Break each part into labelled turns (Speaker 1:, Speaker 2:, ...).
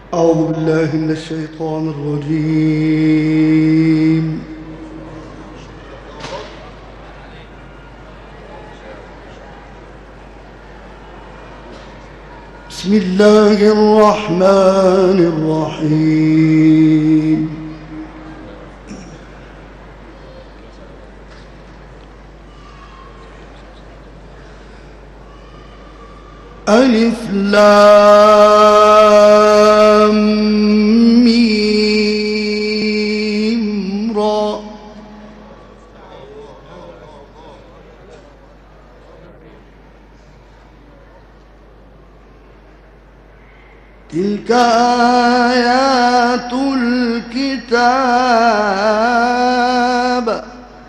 Speaker 1: أعوذ بالله من الشيطان الرجيم. بسم الله الرحمن الرحيم. ألف لام ميم را. تلك آيات الكتاب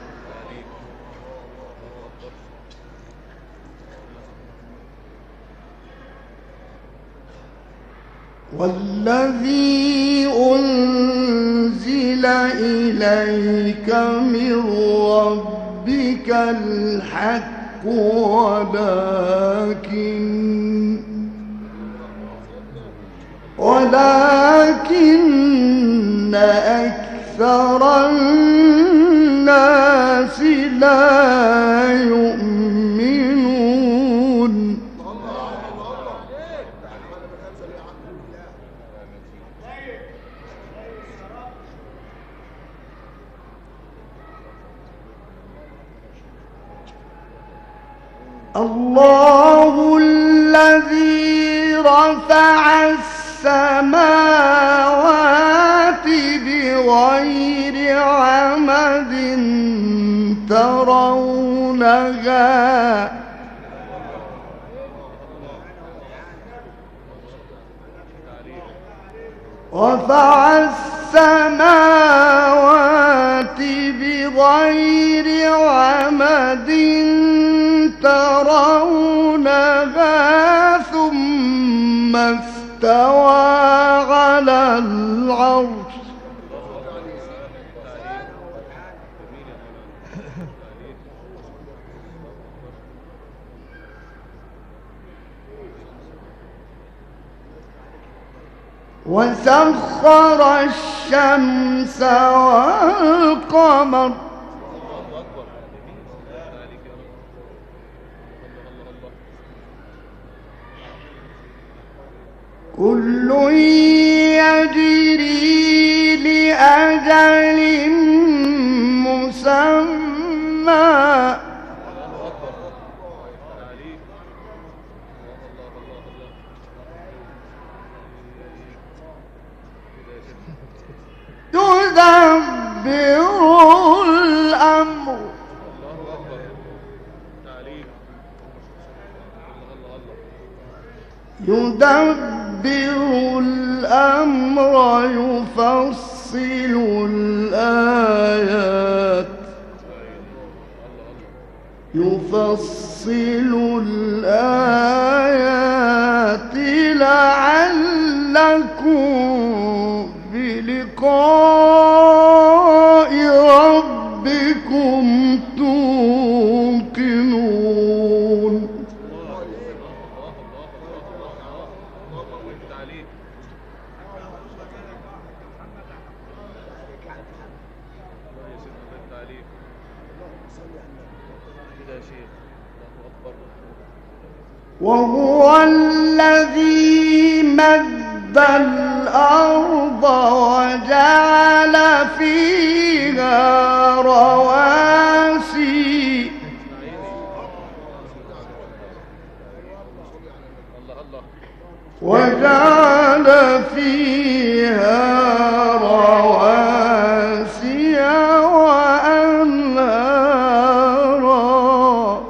Speaker 1: والذي أنزل إليك من ربك الحق ولكن أكثر الناس لا يؤمنون. الله الذي رفع السماوات بغير عمد ترونها رفع السماوات بغير عمد ترونها ثم استوى على العرش وسخر الشمس والقمر كل يجري لأجل مسمى يدبر الأمر يفصل الآيات لعلكم بلقاء ربكم توقنون. وهو الذي مد الأرض وجعل فيها رواسي وأنهارا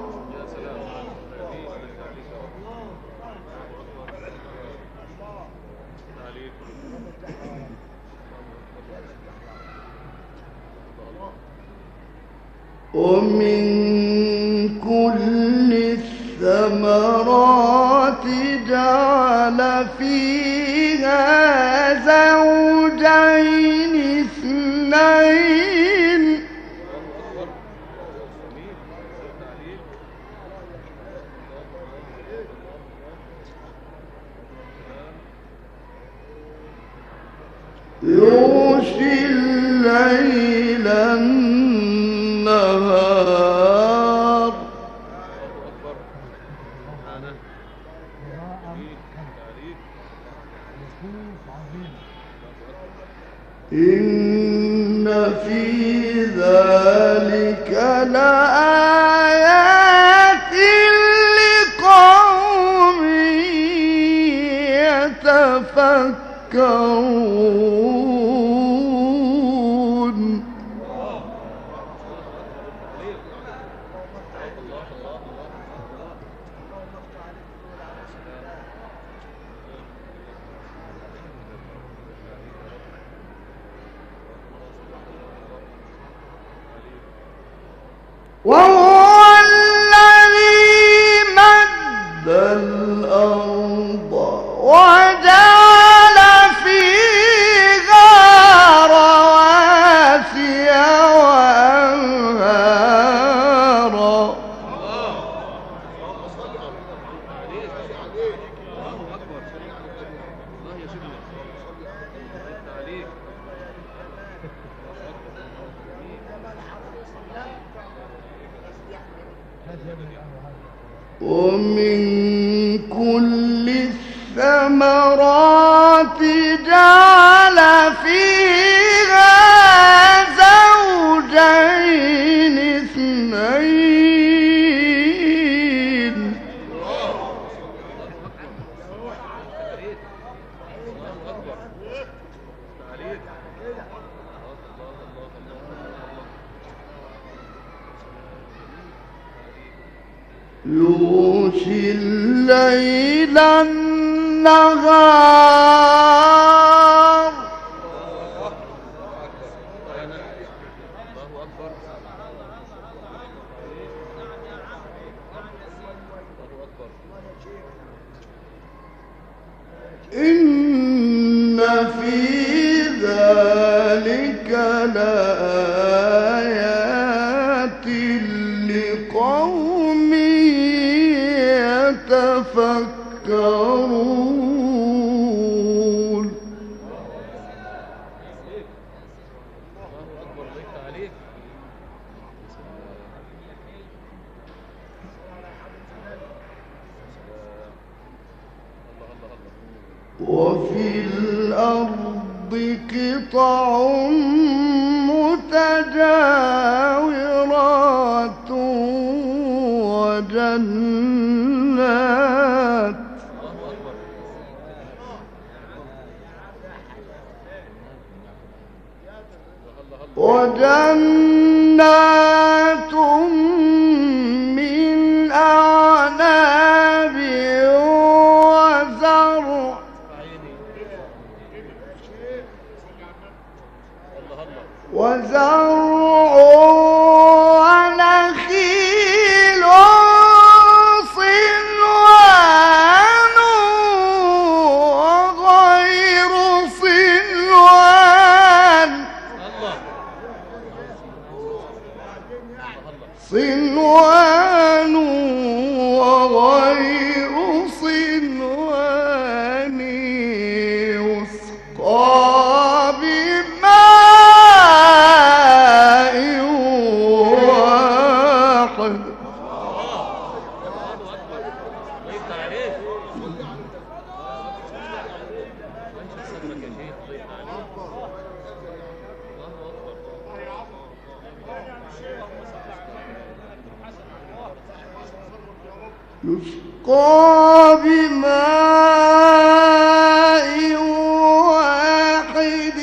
Speaker 1: ومن كل الثمرات جعل فيها زوجين اثنين يغشي الليل النهار إن في ذلك لآيات لقوم يتفكرون وهو الذي مد الأرض وجعل فيها رواسي وأنهارا ومن كل الثمرات جعل فيها زوجين اثنين يغشي الليل النهار إن في ذلك لآيات لقوم يتفكرون وفي الأرض قطع متجاورات وجنات من أعناب وزرع ونخيل صنوان وغير صنوان وغير صنوان يسقى بماء واحد يسقى بماء واحد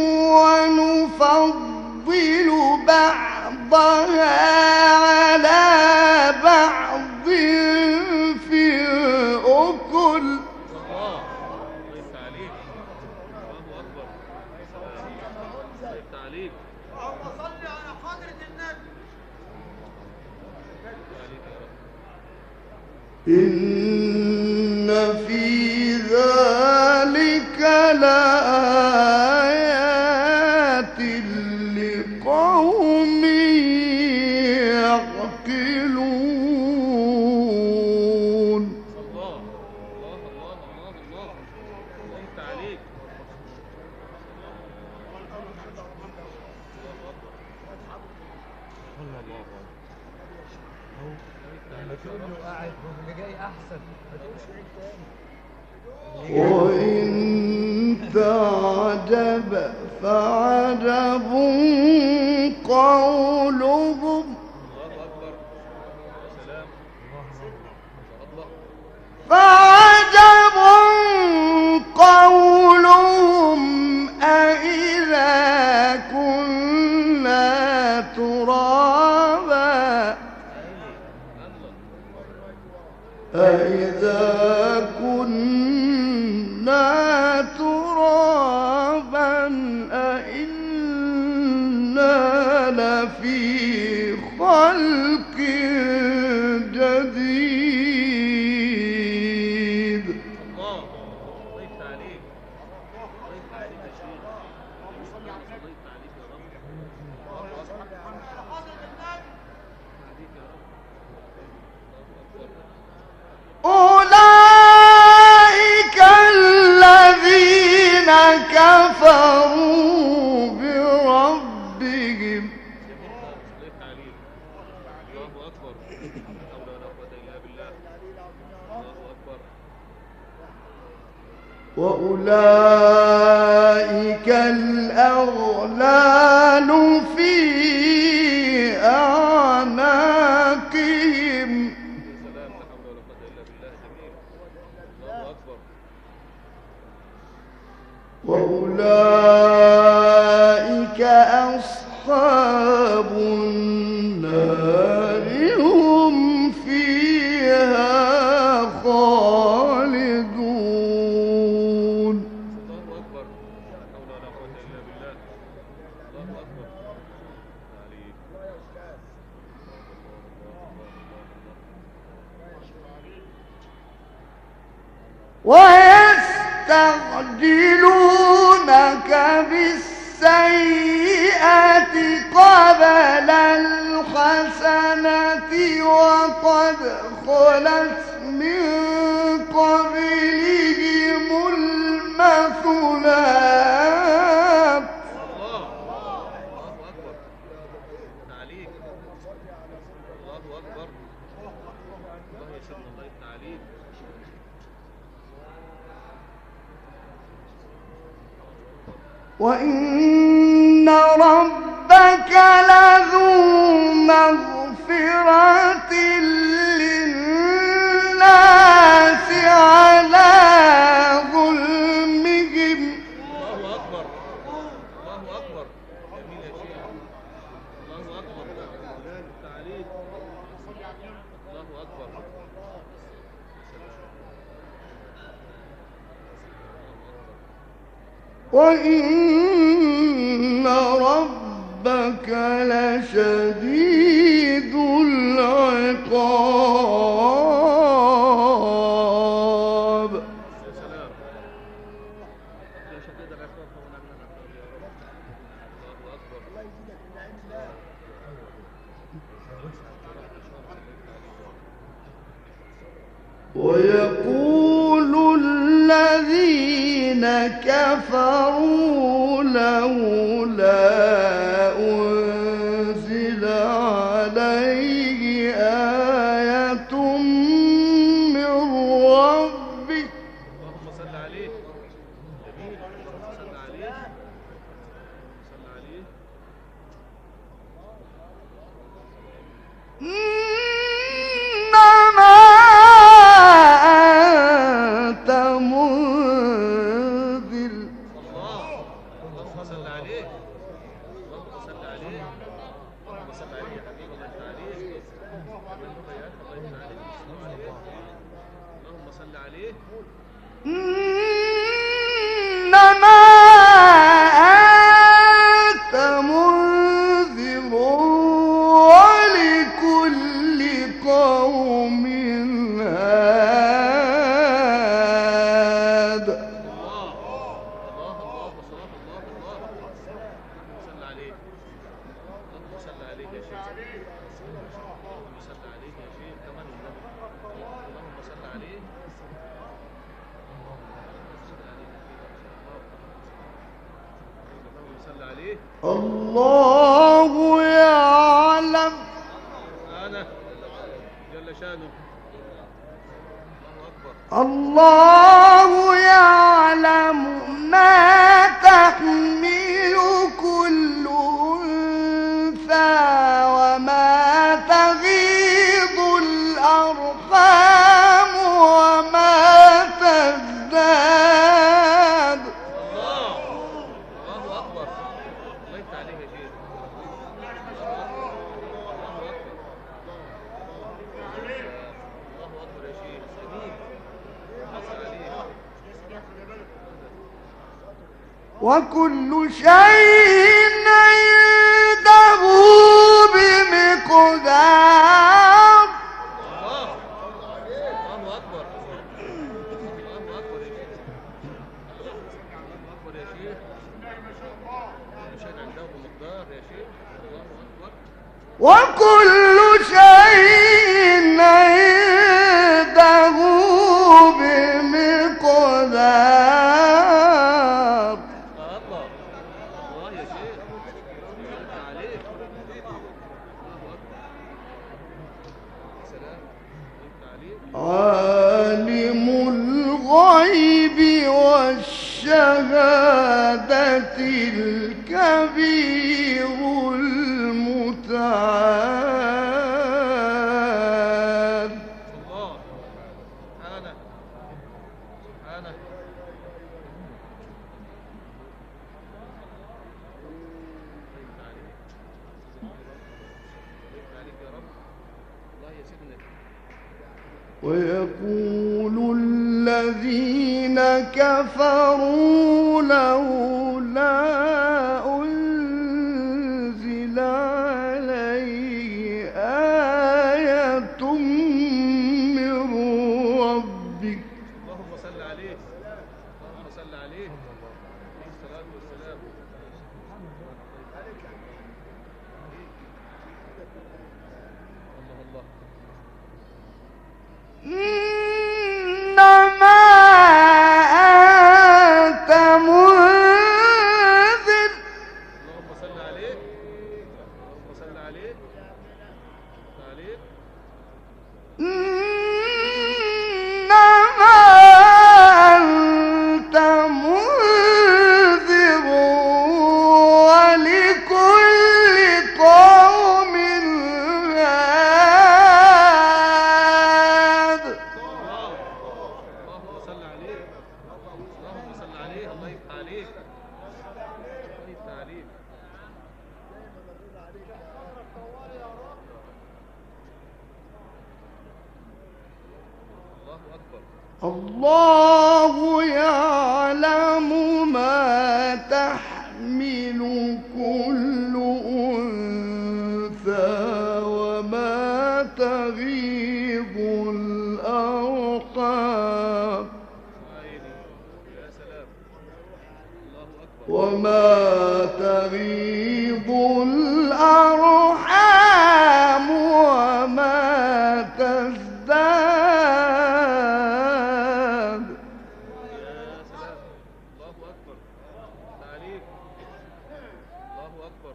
Speaker 1: ونفضل بعضها على بعض في الأكل
Speaker 2: اللهم صل على حضرة النبي.
Speaker 1: إن في ذلك لآيات لقوم يعقلون.
Speaker 3: كله قاعد واللي جاي احسن ما تقولش عيد تاني.
Speaker 1: وإن تعجب فعجب قولهم فعجب قولهم أإذا كنا ترابا أإذا كنا ترابا أإنا لفي خلق جديد.
Speaker 4: الله الله يفتح عليك، الله يفتح عليك يا شيخ، الله يفتح عليك يا رب.
Speaker 1: أولئك الذين كفروا بربهم.
Speaker 4: الله يفتح عليك. الله أكبر. لا حول ولا قوة إلا بالله. الله أكبر.
Speaker 1: وأولئك الأغلال في أعناقهم.
Speaker 4: سلام. لا حول ولا قوة إلا بالله. جميل. الله أكبر.
Speaker 1: وأولئك أصحاب النار هم فيها خالدون.
Speaker 4: الله أكبر. لا حول ولا قوة إلا بالله. الله أكبر. عليك.
Speaker 1: ويستعجلونك بالسيئة قبل الحسنة وقد خلت من قبلهم المثلات.
Speaker 4: الله أكبر. عليك. الله أكبر. الله يا سيدنا، الله يفتح عليك.
Speaker 1: وإن ربك لذو مغفرة للناس على ظلمهم.
Speaker 4: الله أكبر. الله أكبر. جميل يا شيخ. الله أكبر. يفتح عليك. الله أكبر.
Speaker 1: وإن ربك لشديد العقاب.
Speaker 4: يا سلام. يا شديد العقاب فونا من العقاب يا رب. الله أكبر.
Speaker 1: ويقول الذين كفروا لولا أنزل عليه آية من ربه.
Speaker 4: اللهم صل عليه. جميل. اللهم صل عليه. صل عليه.
Speaker 1: إنما أنت منذر.
Speaker 4: الله. اللهم صل عليه. اللهم صل عليه. اللهم صل عليه يا حبيبي. الله يفتح عليك. كمان بيات. الله يفتح عليك. صلوا عليه. اللهم صل عليه.
Speaker 1: إنما أنت منذر ولكل قوم هاد.
Speaker 4: الله الله وصلاة الله الله. اللهم صل عليه. اللهم صل عليه يا شيخ. اللهم صل عليه يا شيخ. كمان النبي. اللهم صل عليه. اللهم صل عليه.
Speaker 1: الله يعلم
Speaker 4: أنا جل شانه.
Speaker 1: الله يعلم ما تحمل كل أنثى وما تغيض الأرحام وما تزداد.
Speaker 4: الله أكبر. الله يفتح عليك يا شيخ. الله أكبر يا شيخ. جميل. حصل عليك.
Speaker 1: وكل شيء عنده بمقدار.
Speaker 4: الله أكبر. الله أكبر يا شيخ. الله أكبر يا شيخ. كل شيء عنده بمقدار يا شيخ. الله أكبر.
Speaker 1: وكل شيء عنده بمقدار.
Speaker 4: الله يا شيخ. يفتح عليك. الله أكبر. سلام. يفتح عليك.
Speaker 1: عالم الغيب والشهادة الكبير المتعال.
Speaker 4: الله سبحانه. يفتح عليك. يفتح عليك يا رب. الله يا سيدنا.
Speaker 1: ويقول الذين كفروا لولا أنزل عليه آية من ربه.
Speaker 4: اللهم صل عليه. اللهم صل عليه. عليه الصلاة والسلام. الله.
Speaker 1: إنما أنت منذر.
Speaker 4: اللهم صل عليه. اللهم صل عليه. عليه.
Speaker 1: إنما أنت منذر ولكل قوم هاد.
Speaker 4: اللهم صل عليه. اللهم صل عليه. الله يفتح عليك. الله يفتح عليك. الله أكبر.
Speaker 1: الله يعلم ما تحمل كل أنثى وما تغيض الأرحام
Speaker 4: عيني. يا سلام. الله أكبر.
Speaker 1: وما تغيض الأرحام وما تزداد.
Speaker 4: يا سلام. الله أكبر. يفتح عليك. الله أكبر.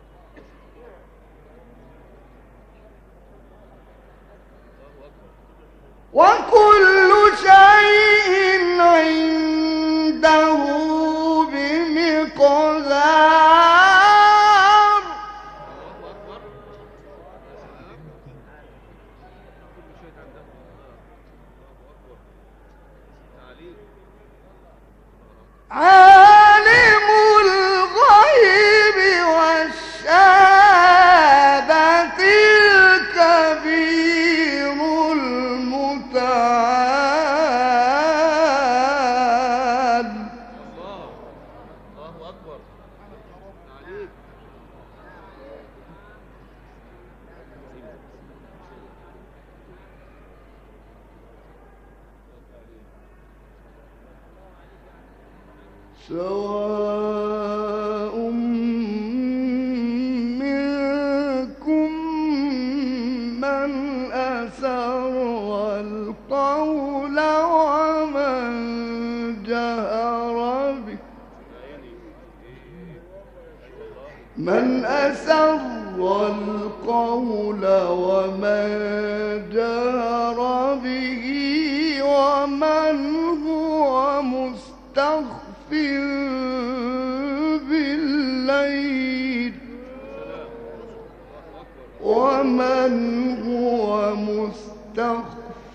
Speaker 4: الله أكبر.
Speaker 1: وكل شيء عنده بمقدار.
Speaker 4: الله أكبر. يا سلام. كل شيء عنده. الله أكبر. تعليق.
Speaker 1: عالم الغيب والشهادة الكبير المتعال.
Speaker 4: الله أكبر. تعليق.
Speaker 1: سواء منكم من أسر القول ومن جهر به. من أسر القول ومن جهر به ومن هو مستخف بالليل ومن هو مستخف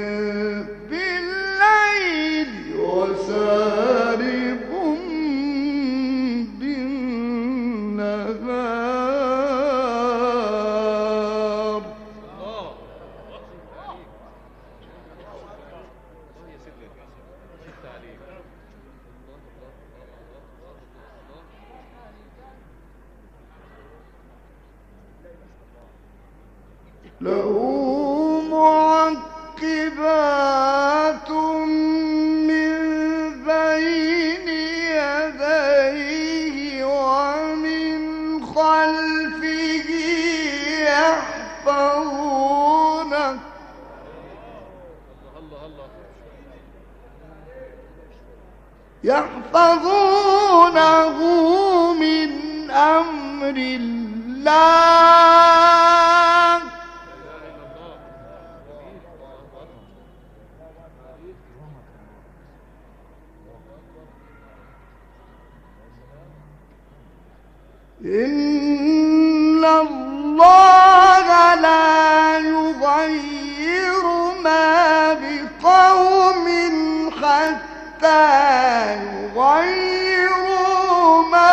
Speaker 1: بالليل وسارب بالنهار. له معقبات من بين يديه ومن خلفه يحفظونه من أمر الله. إن الله لا يغير ما بقوم حتى يغيروا ما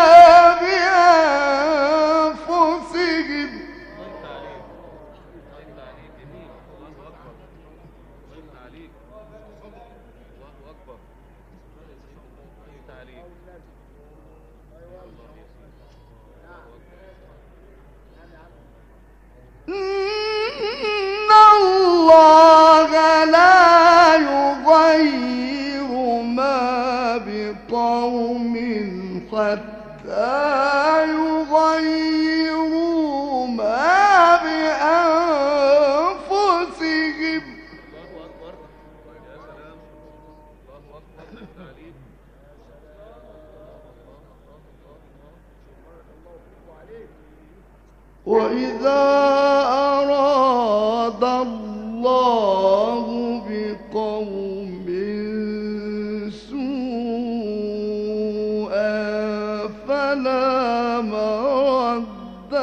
Speaker 1: بأنفسهم. إن الله لا يغير ما بقوم حتى يغيروا ما بأنفسهم. وإذا أراد الله بقوم سوءا فلا مرد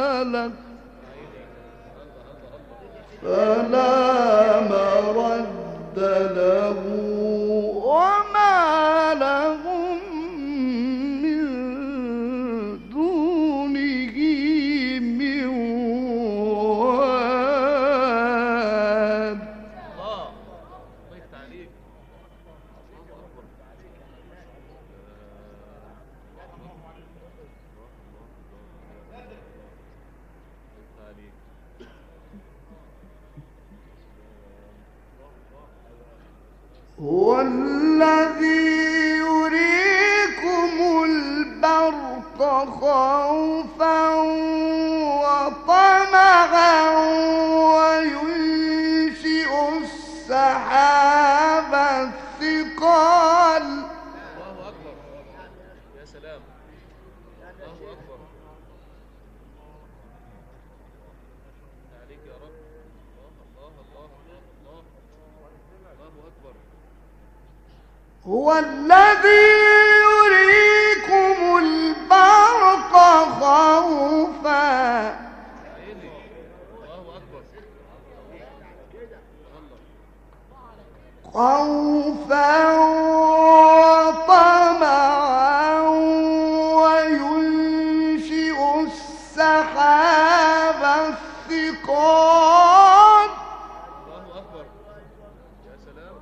Speaker 1: له وما لهم من دونه من واد. هو الذي يريكم البرق خوفا وطمعا وينشئ السحاب الثقال.
Speaker 4: الله أكبر. يا سلام. الله أكبر. عليك يا رب. الله الله الله الله أكبر.
Speaker 1: هو الذي يريكم البرق خوفا وطمعا وينشئ السحاب الثقال.
Speaker 4: الله أكبر. يا سلام.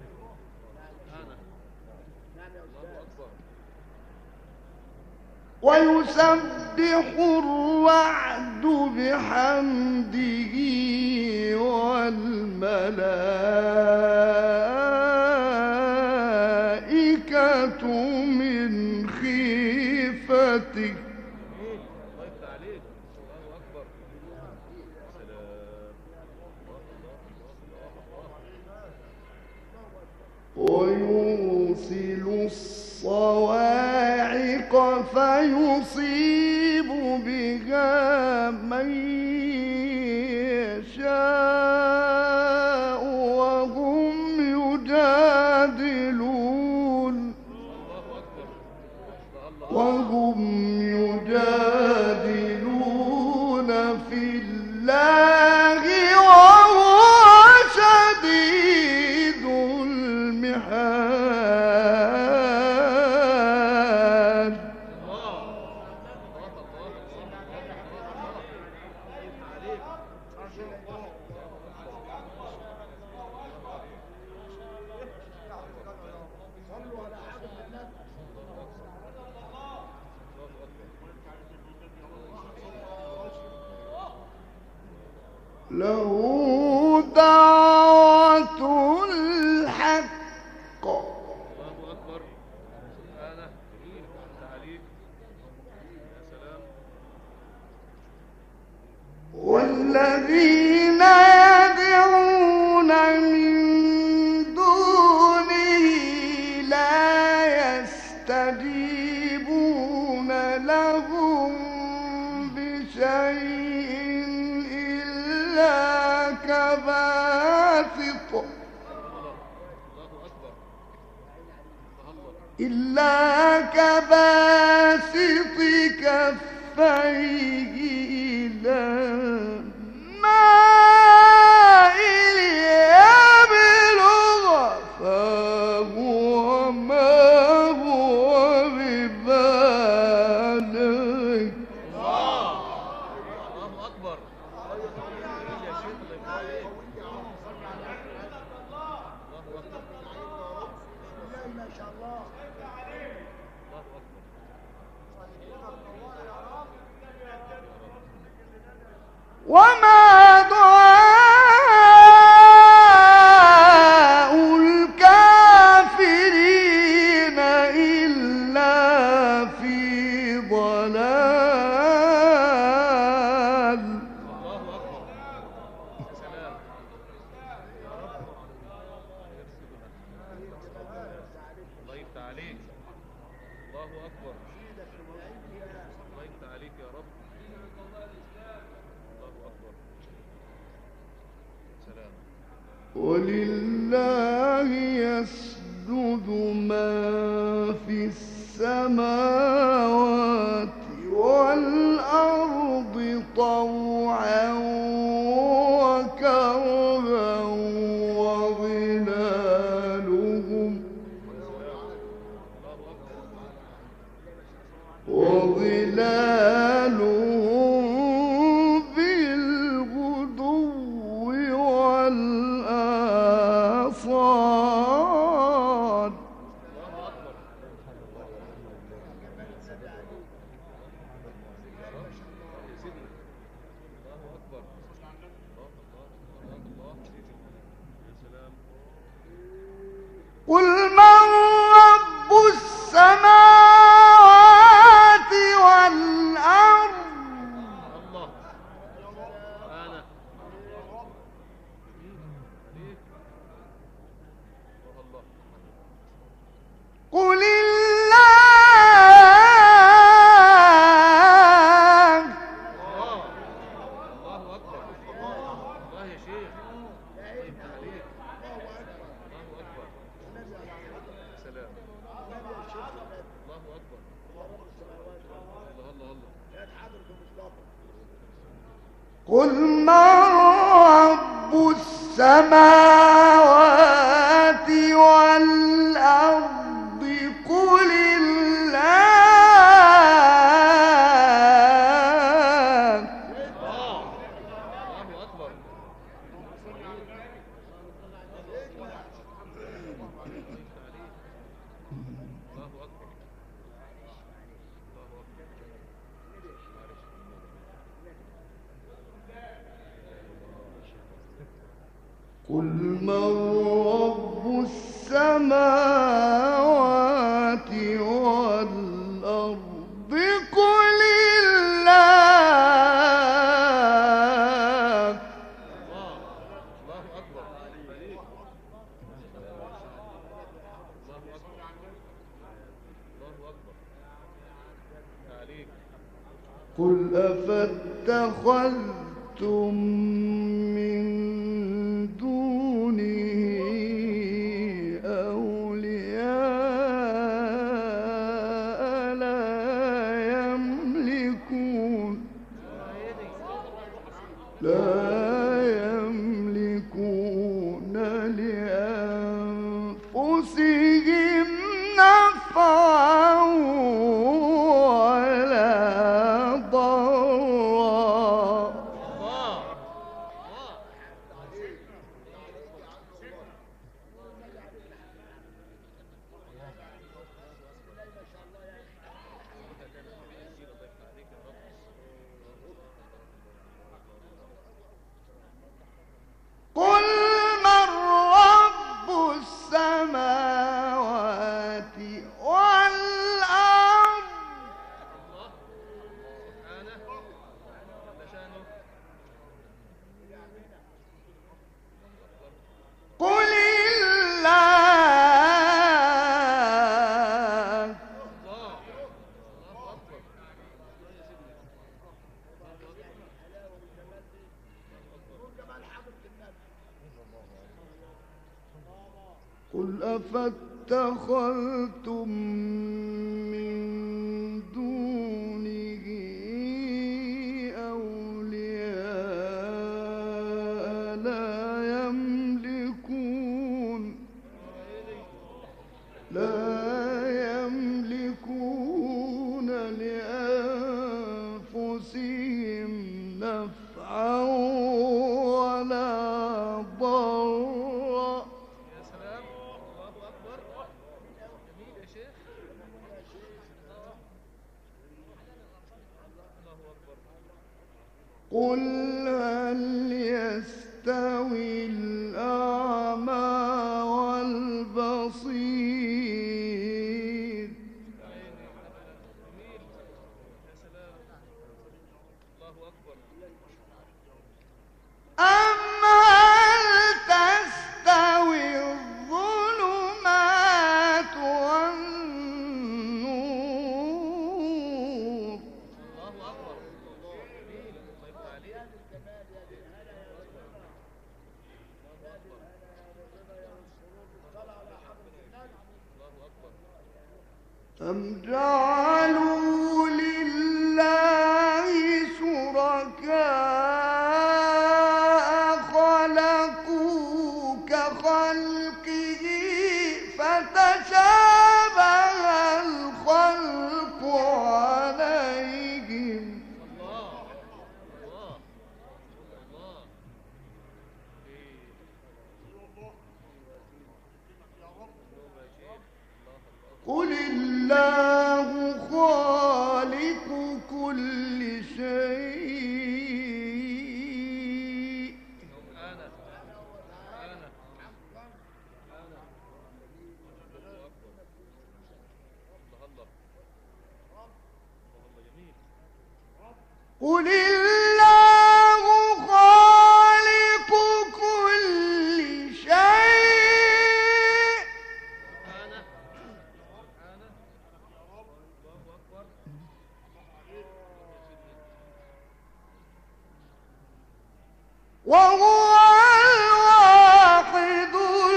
Speaker 1: ويسبح الرعد بحمده والملائكة من خيفته.
Speaker 4: الله يفتح عليك. الله أكبر. سلام.
Speaker 1: ويرسل الصواعق فيصيب بها من يشاء وهم يجادلون في الله وهو شديد المحال. له دعوة الحق
Speaker 4: الله أكبر. سبحانه تعليق. يا سلام.
Speaker 1: والذين يدعون من دونه لا يستجيبون لهم بشيء إلا كباسط كفيه إلى الماء ليبلغ فاه وما هو ببالغ.
Speaker 4: الله أكبر. يا شيخ ما شاء الله.
Speaker 1: وما دعاء الكافرين إلا في ضلال.
Speaker 4: الله أكبر. سلام. يا رب الله يفتح عليك. الله أكبر. الله يفتح عليك يا رب.
Speaker 1: ولله يسجد ما في السماوات والأرض طوعا وكرها وظلالهم بالغدو والآصال. قل من رب السماوات والأرض
Speaker 4: الله. أنا الله.
Speaker 1: قل الله.
Speaker 4: الله أكبر. الله يا شيخ. الله يفتح عليك. الله أكبر. سلام. الله أكبر. الله.
Speaker 1: قل من رب السماوات والأرض قل الله.
Speaker 4: الله أكبر.
Speaker 1: قل من رب السماوات والأرض قل الله.
Speaker 4: الله أكبر. الله أكبر. عليك.
Speaker 1: قل أفاتخذتم من دونه أولياء لا يملكون لأنفسهم نفعا ولا ضرا. قل من رب السماوات والأرض
Speaker 4: سبحانه جل شأنه.
Speaker 1: قل الله.
Speaker 4: الله أكبر.
Speaker 1: قل أفاتخذتم من دونه أولياء لا يملكون لأنفسهم نفعا ولا ضرا.
Speaker 4: يا سلام، الله أكبر. جميل يا شيخ. الله أكبر.
Speaker 1: قل هل يستوي الأعمى والبصير
Speaker 4: جميل. يا سلام، الله أكبر.
Speaker 1: أم هل تستوي الظلمات والنور
Speaker 4: الله أكبر. جميل، الله يفتح عليك. الله أكبر.
Speaker 1: أم جعلوا لله شركاء خلقوا كخلقه فتشابه الخلق عليهم
Speaker 4: الله الله الله. إيه.
Speaker 1: قل الله خالق كل شيء
Speaker 4: أنا الله جميل.
Speaker 1: قل الله خالق كل شيء
Speaker 4: أنا الله أكبر.
Speaker 1: وهو الواحد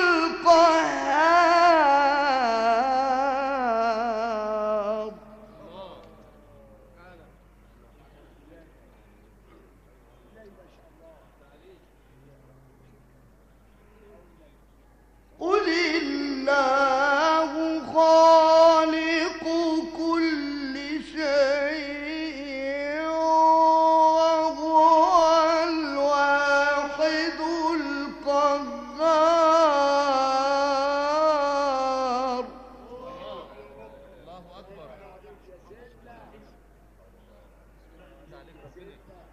Speaker 1: القهار. قل الله خالق كل شيء وهو الواحد القهار.
Speaker 4: الله أكبر. عليك ربنا.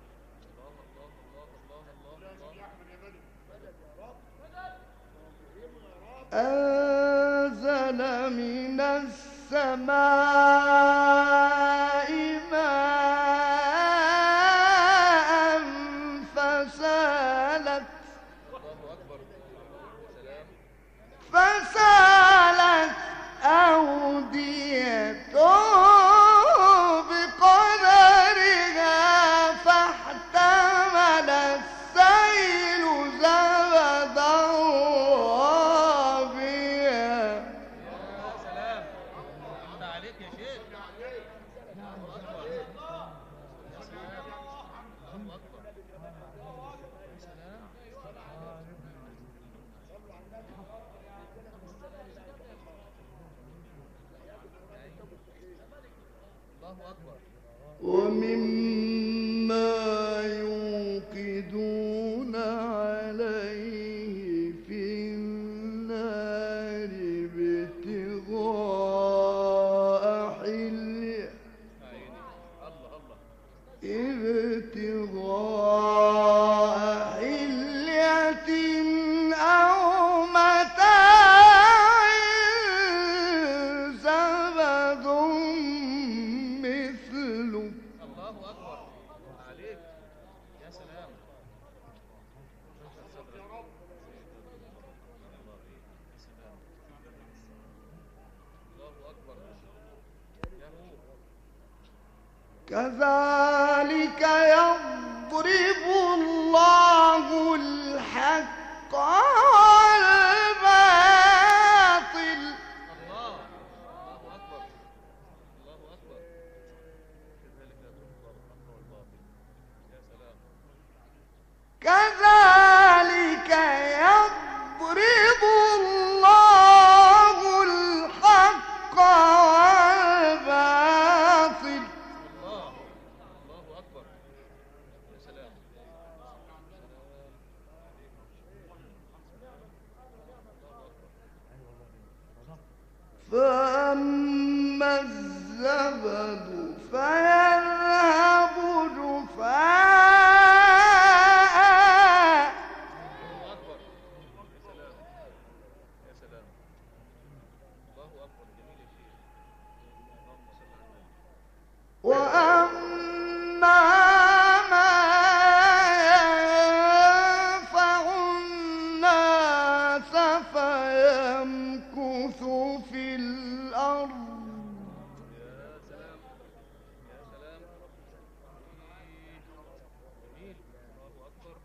Speaker 1: أنزل من السماء ماء فسالت
Speaker 4: الله أكبر. سلام.
Speaker 1: فسالت أودية بقدرها ومما يوقدون عليه في النار ابتغاء حلية أو متاع زبد مثله.
Speaker 4: الله أكبر عليك يا سلام. الله أكبر يا نور.
Speaker 1: كذلك يضرب الله الحق والباطل.
Speaker 4: الله أكبر الله أكبر. كذلك يضرب الله الحق والباطل. يا سلام.
Speaker 1: كذلك يضرب الله الحق والباطل.
Speaker 4: الله أكبر يا سلام.
Speaker 1: فأما الزبد فيذهب جفاء.
Speaker 4: الله أكبر يا سلام. الله أكبر. جميل يا شيخ. اللهم صل على النبي.
Speaker 1: وأما ما ينفع الناس فيمكث في الأرض.
Speaker 4: يا سلام يا سلام. جميل. الله أكبر.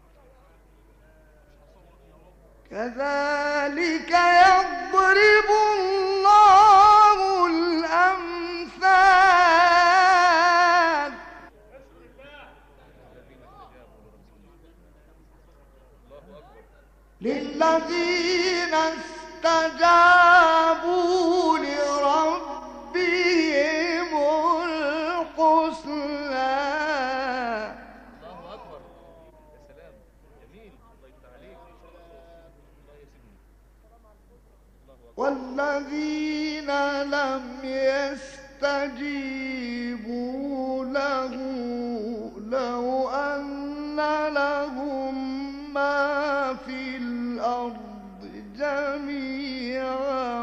Speaker 1: كذلك يضرب الله الأمثال للذين استجابوا لربهم الحسنى.
Speaker 4: الله أكبر يا سلام. جميل. الله يفتح عليك. الله يسلمك. الله أكبر.
Speaker 1: والذين لم يستجيبوا له لو أن لهم ما في الأرض جميعا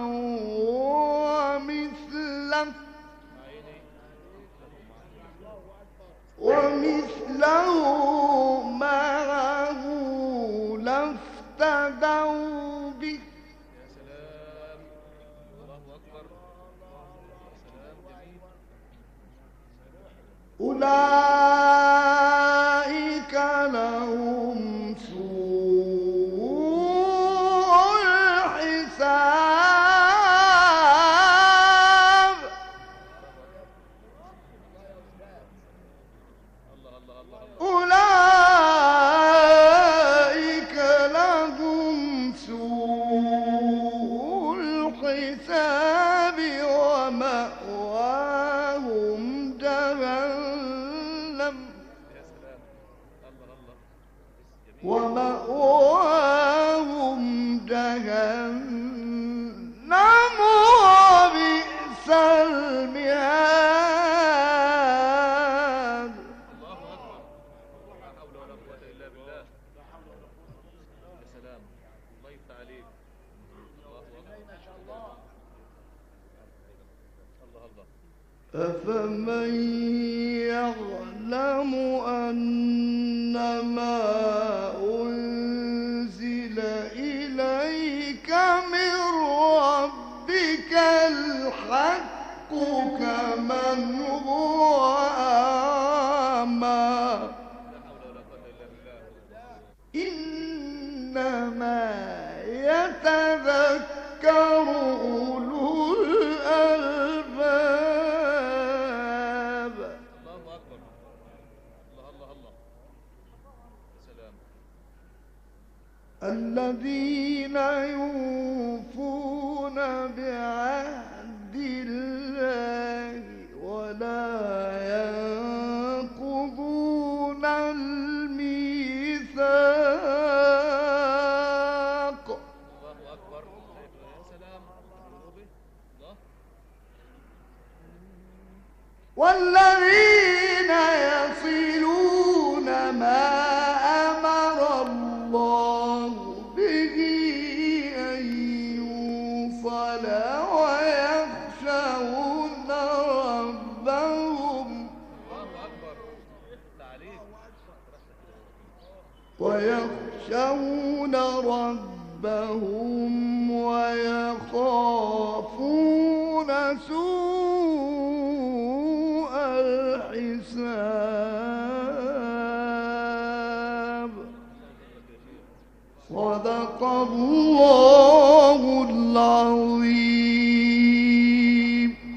Speaker 1: ومثله معه لافتدوا به.
Speaker 4: يا سلام. الله أكبر. سلام جميل.
Speaker 1: أولئك لهم سوء الحساب. أولئك لهم سوء الحساب ومأواهم جهنم.
Speaker 4: يا سلام. الله جميل.
Speaker 1: ومأواهم جهنم وبئس المهاد.
Speaker 4: الله أكبر. لا حول ولا قوة إلا بالله. يا سلام. الله يفتح عليك. الله أكبر. الله
Speaker 1: أفمن يعلم أنما أنزل إليك من ربك الحق كمن هو أعمى.
Speaker 4: لا حول ولا قوة إلا بالله.
Speaker 1: إنما يتذكر أولو الألباب. الذين يوفون بعهد الله ولا ينقضون الميثاق.
Speaker 4: الله أكبر. يا سلام. الله.
Speaker 1: والذين يصلون ما أمر الله به أن يوصل ويخشون ربهم
Speaker 4: الله أكبر. تعليق.
Speaker 1: ويخشون ربهم ويخافون سوء الحساب. صدق الله العظيم.